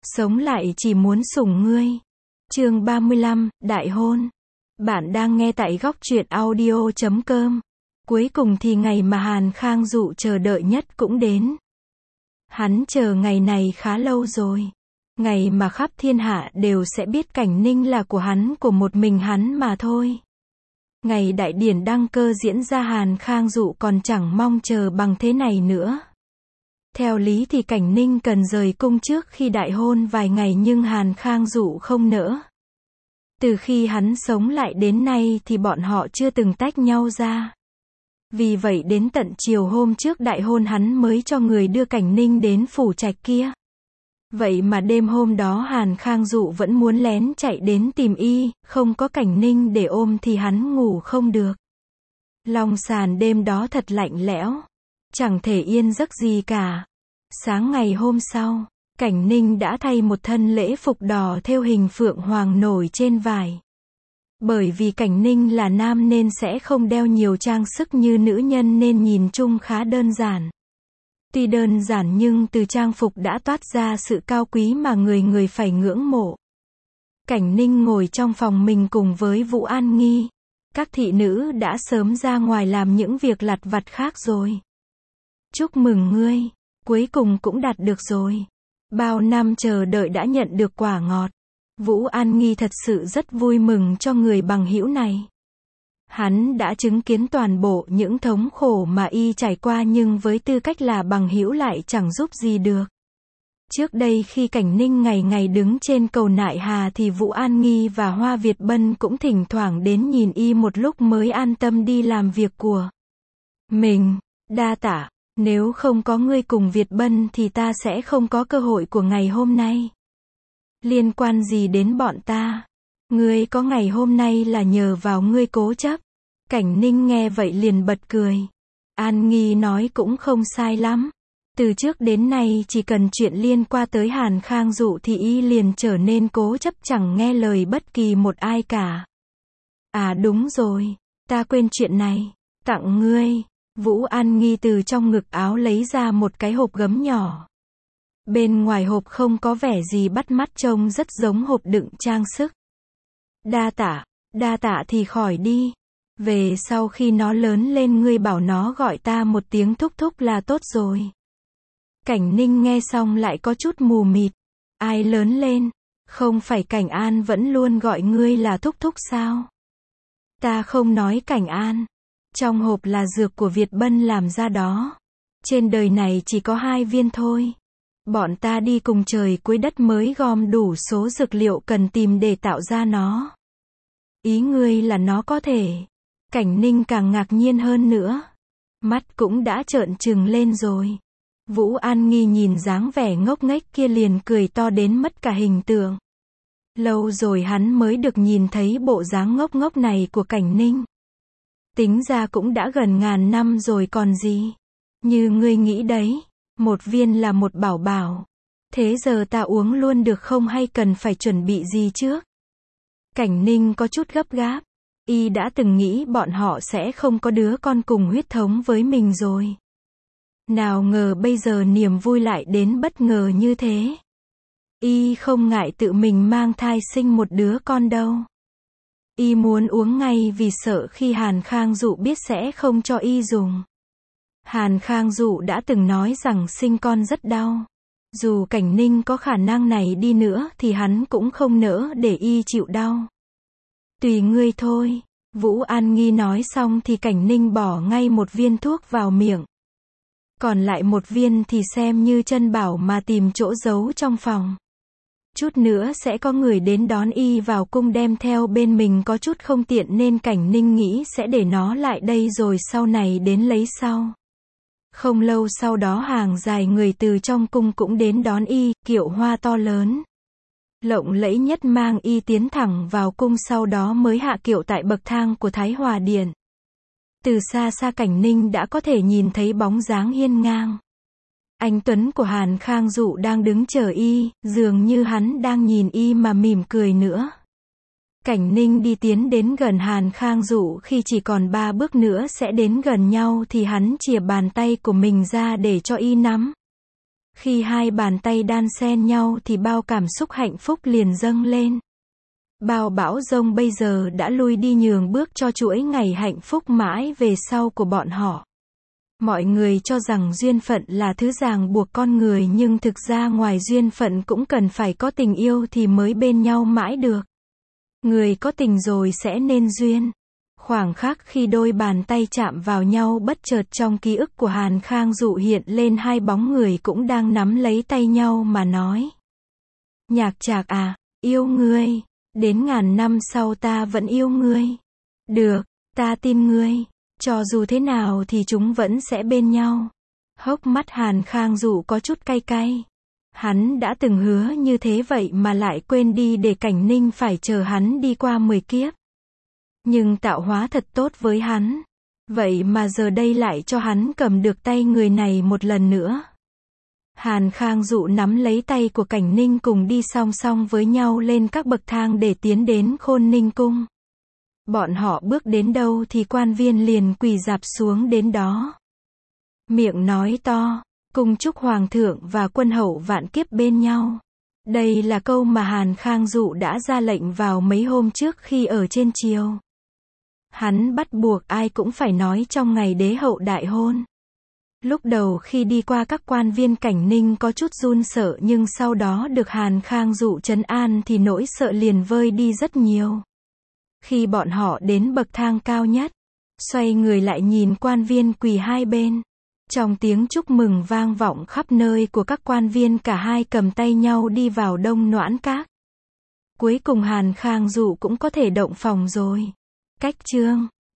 Sống lại chỉ muốn sủng ngươi. Chương 35, Đại hôn. Bạn đang nghe tại góc truyện audio.com. Cuối cùng thì ngày mà Hàn Khang Dụ chờ đợi nhất cũng đến. Hắn chờ ngày này khá lâu rồi. Ngày mà khắp thiên hạ đều sẽ biết Cảnh Ninh là của hắn, của một mình hắn mà thôi. Ngày đại điển đăng cơ diễn ra, Hàn Khang Dụ còn chẳng mong chờ bằng thế này nữa. Theo lý thì Cảnh Ninh cần rời cung trước khi đại hôn vài ngày, nhưng Hàn Khang Dụ không nỡ. Từ khi hắn sống lại đến nay thì bọn họ chưa từng tách nhau ra. Vì vậy đến tận chiều hôm trước đại hôn hắn mới cho người đưa Cảnh Ninh đến phủ trạch kia. Vậy mà đêm hôm đó Hàn Khang Dụ vẫn muốn lén chạy đến tìm y, không có Cảnh Ninh để ôm thì hắn ngủ không được. Long sàn đêm đó thật lạnh lẽo, chẳng thể yên giấc gì cả. Sáng ngày hôm sau, Cảnh Ninh đã thay một thân lễ phục đỏ thêu hình phượng hoàng nổi trên vải. Bởi vì Cảnh Ninh là nam nên sẽ không đeo nhiều trang sức như nữ nhân, nên nhìn chung khá đơn giản. Tuy đơn giản nhưng từ trang phục đã toát ra sự cao quý mà người người phải ngưỡng mộ. Cảnh Ninh ngồi trong phòng mình cùng với Vũ An Nghi. Các thị nữ đã sớm ra ngoài làm những việc lặt vặt khác rồi. Chúc mừng ngươi, cuối cùng cũng đạt được rồi. Bao năm chờ đợi đã nhận được quả ngọt. Vũ An Nghi thật sự rất vui mừng cho người bằng hữu này. Hắn đã chứng kiến toàn bộ những thống khổ mà y trải qua, nhưng với tư cách là bằng hữu lại chẳng giúp gì được. Trước đây khi Cảnh Ninh ngày ngày đứng trên cầu Nại Hà thì Vũ An Nghi và Hoa Việt Bân cũng thỉnh thoảng đến nhìn y một lúc mới an tâm đi làm việc của mình. Đa tạ, nếu không có ngươi cùng Việt Bân thì ta sẽ không có cơ hội của ngày hôm nay. Liên quan gì đến bọn ta? Ngươi có ngày hôm nay là nhờ vào ngươi cố chấp. Cảnh Ninh nghe vậy liền bật cười. An Nghi nói cũng không sai lắm. Từ trước đến nay chỉ cần chuyện liên quan tới Hàn Khang Dụ thì y liền trở nên cố chấp, chẳng nghe lời bất kỳ một ai cả. À đúng rồi, ta quên chuyện này. Tặng ngươi. Vũ An Nghi từ trong ngực áo lấy ra một cái hộp gấm nhỏ. Bên ngoài hộp không có vẻ gì bắt mắt, trông rất giống hộp đựng trang sức. Đa tạ thì khỏi đi. Về sau khi nó lớn lên ngươi bảo nó gọi ta một tiếng thúc thúc là tốt rồi. Cảnh Ninh nghe xong lại có chút mù mịt. Ai lớn lên? Không phải Cảnh An vẫn luôn gọi ngươi là thúc thúc sao? Ta không nói Cảnh An. Trong hộp là dược của Việt Bân làm ra đó. Trên đời này chỉ có 2 viên thôi. Bọn ta đi cùng trời cuối đất mới gom đủ số dược liệu cần tìm để tạo ra nó. Ý ngươi là nó có thể? Cảnh Ninh càng ngạc nhiên hơn nữa. Mắt cũng đã trợn trừng lên rồi. Vũ An Nghi nhìn dáng vẻ ngốc nghếch kia liền cười to đến mất cả hình tượng. Lâu rồi hắn mới được nhìn thấy bộ dáng ngốc ngốc này của Cảnh Ninh. Tính ra cũng đã gần ngàn năm rồi còn gì. Như ngươi nghĩ đấy, 1 viên là một bảo bảo. Thế giờ ta uống luôn được không hay cần phải chuẩn bị gì trước? Cảnh Ninh có chút gấp gáp. Y đã từng nghĩ bọn họ sẽ không có đứa con cùng huyết thống với mình rồi. Nào ngờ bây giờ niềm vui lại đến bất ngờ như thế. Y không ngại tự mình mang thai sinh một đứa con đâu. Y muốn uống ngay vì sợ khi Hàn Khang Dụ biết sẽ không cho y dùng. Hàn Khang Dụ đã từng nói rằng sinh con rất đau. Dù Cảnh Ninh có khả năng này đi nữa thì hắn cũng không nỡ để y chịu đau. Tùy ngươi thôi. Vũ An Nghi nói xong thì Cảnh Ninh bỏ ngay 1 viên thuốc vào miệng. Còn lại 1 viên thì xem như chân bảo mà tìm chỗ giấu trong phòng. Chút nữa sẽ có người đến đón y vào cung đem theo bên mình, có chút không tiện nên Cảnh Ninh nghĩ sẽ để nó lại đây rồi sau này đến lấy sau. Không lâu sau đó hàng dài người từ trong cung cũng đến đón y, kiệu hoa to lớn, lộng lẫy nhất mang y tiến thẳng vào cung, sau đó mới hạ kiệu tại bậc thang của Thái Hòa Điện. Từ xa xa Cảnh Ninh đã có thể nhìn thấy bóng dáng hiên ngang anh tuấn của Hàn Khang Dụ đang đứng chờ y, dường như hắn đang nhìn y mà mỉm cười nữa. Cảnh Ninh đi tiến đến gần Hàn Khang Dụ, khi chỉ còn 3 bước nữa sẽ đến gần nhau thì hắn chìa bàn tay của mình ra để cho y nắm. Khi hai bàn tay đan xen nhau thì bao cảm xúc hạnh phúc liền dâng lên. Bao bão giông bây giờ đã lui đi nhường bước cho chuỗi ngày hạnh phúc mãi về sau của bọn họ. Mọi người cho rằng duyên phận là thứ ràng buộc con người nhưng thực ra ngoài duyên phận cũng cần phải có tình yêu thì mới bên nhau mãi được. Người có tình rồi sẽ nên duyên. Khoảng khắc khi đôi bàn tay chạm vào nhau bất chợt trong ký ức của Hàn Khang Dụ hiện lên hai bóng người cũng đang nắm lấy tay nhau mà nói. Nhạc Trạc à, yêu ngươi. Đến ngàn năm sau ta vẫn yêu ngươi. Được, ta tin ngươi. Cho dù thế nào thì chúng vẫn sẽ bên nhau. Hốc mắt Hàn Khang Dụ có chút cay cay. Hắn đã từng hứa như thế vậy mà lại quên đi để Cảnh Ninh phải chờ hắn đi qua 10 kiếp. Nhưng tạo hóa thật tốt với hắn. Vậy mà giờ đây lại cho hắn cầm được tay người này một lần nữa. Hàn Khang Dụ nắm lấy tay của Cảnh Ninh cùng đi song song với nhau lên các bậc thang để tiến đến Khôn Ninh Cung. Bọn họ bước đến đâu thì quan viên liền quỳ rạp xuống đến đó. Miệng nói to, cùng chúc Hoàng thượng và quân hậu vạn kiếp bên nhau. Đây là câu mà Hàn Khang Dụ đã ra lệnh vào mấy hôm trước khi ở trên triều. Hắn bắt buộc ai cũng phải nói trong ngày đế hậu đại hôn. Lúc đầu khi đi qua các quan viên Cảnh Ninh có chút run sợ nhưng sau đó được Hàn Khang Dụ trấn an thì nỗi sợ liền vơi đi rất nhiều. Khi bọn họ đến bậc thang cao nhất, xoay người lại nhìn quan viên quỳ hai bên. Trong tiếng chúc mừng vang vọng khắp nơi của các quan viên cả hai cầm tay nhau đi vào Đông Noãn Các. Cuối cùng Hàn Khang Dụ cũng có thể động phòng rồi. Cách chương